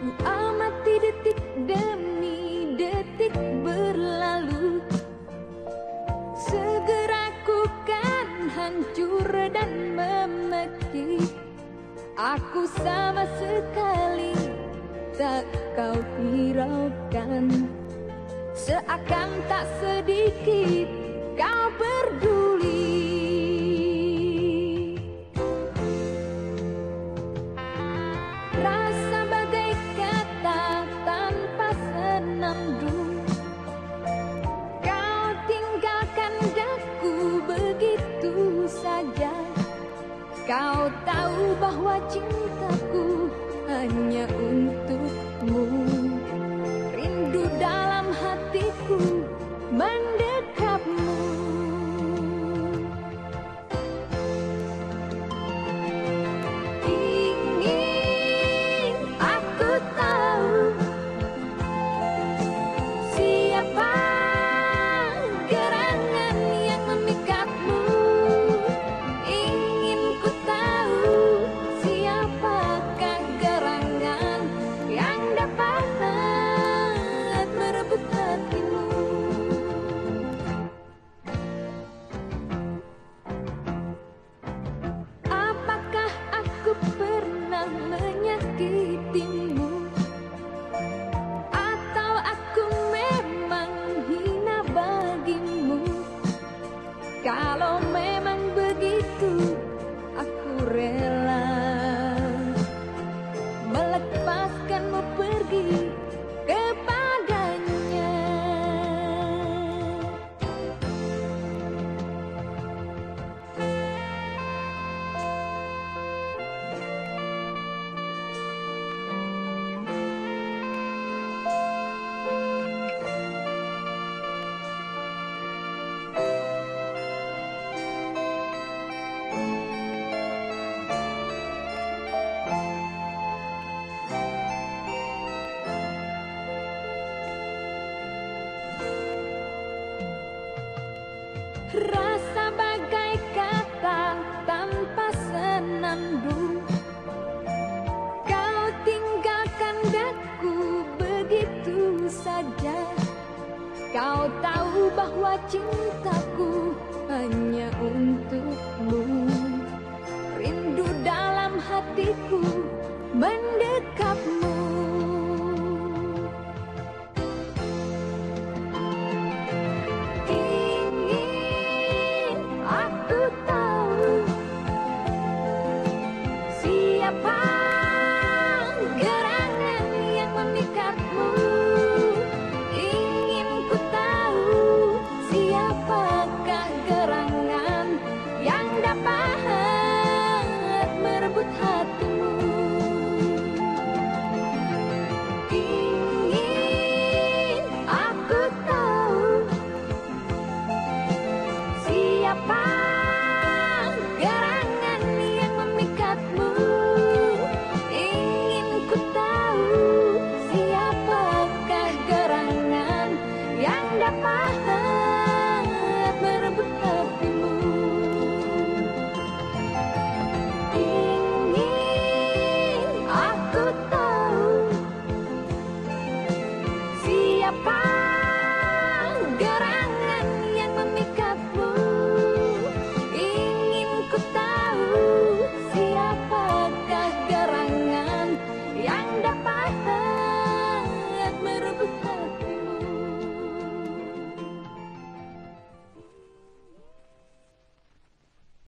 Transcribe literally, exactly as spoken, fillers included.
Ku amati detik demi detik berlalu. Segera ku kan hancur dan memeki. Aku sama sekali tak kau hiraukan. Seakan tak sedikit kau peduli. Rasa bagai kata tanpa senandung. Kau tinggalkan daku begitu saja. Kau tahu bahwa cintaku hanya untukmu. Rindu dalam hatiku mendekapmu. Ingin aku tahu siapa gerangan yang memikatmu. Ingin ku tahu siapakah gerangan yang dapat merebut hatimu. Apakah aku pernah menyakitimu? Atau aku memang hina bagimu? Kalau memang begitu, aku rela melepaskanmu pergi kepadanya. Rasa bagai kata tanpa senandung. Kau tinggalkan daku begitu saja. Kau tahu bahwa cintaku hanya untukmu. Rindu dalam hatiku mendekapmu. Aku tahu siapa gerangan yang memikatmu. Ingin ku tahu siapakah gerangan yang dapat merebut hatimu. Ingin aku tahu siapa gerangan yang memikatmu. Ingin ku tahu siapakah gerangan yang dapat merebut hatimu. Ingin aku tahu siapa gerangan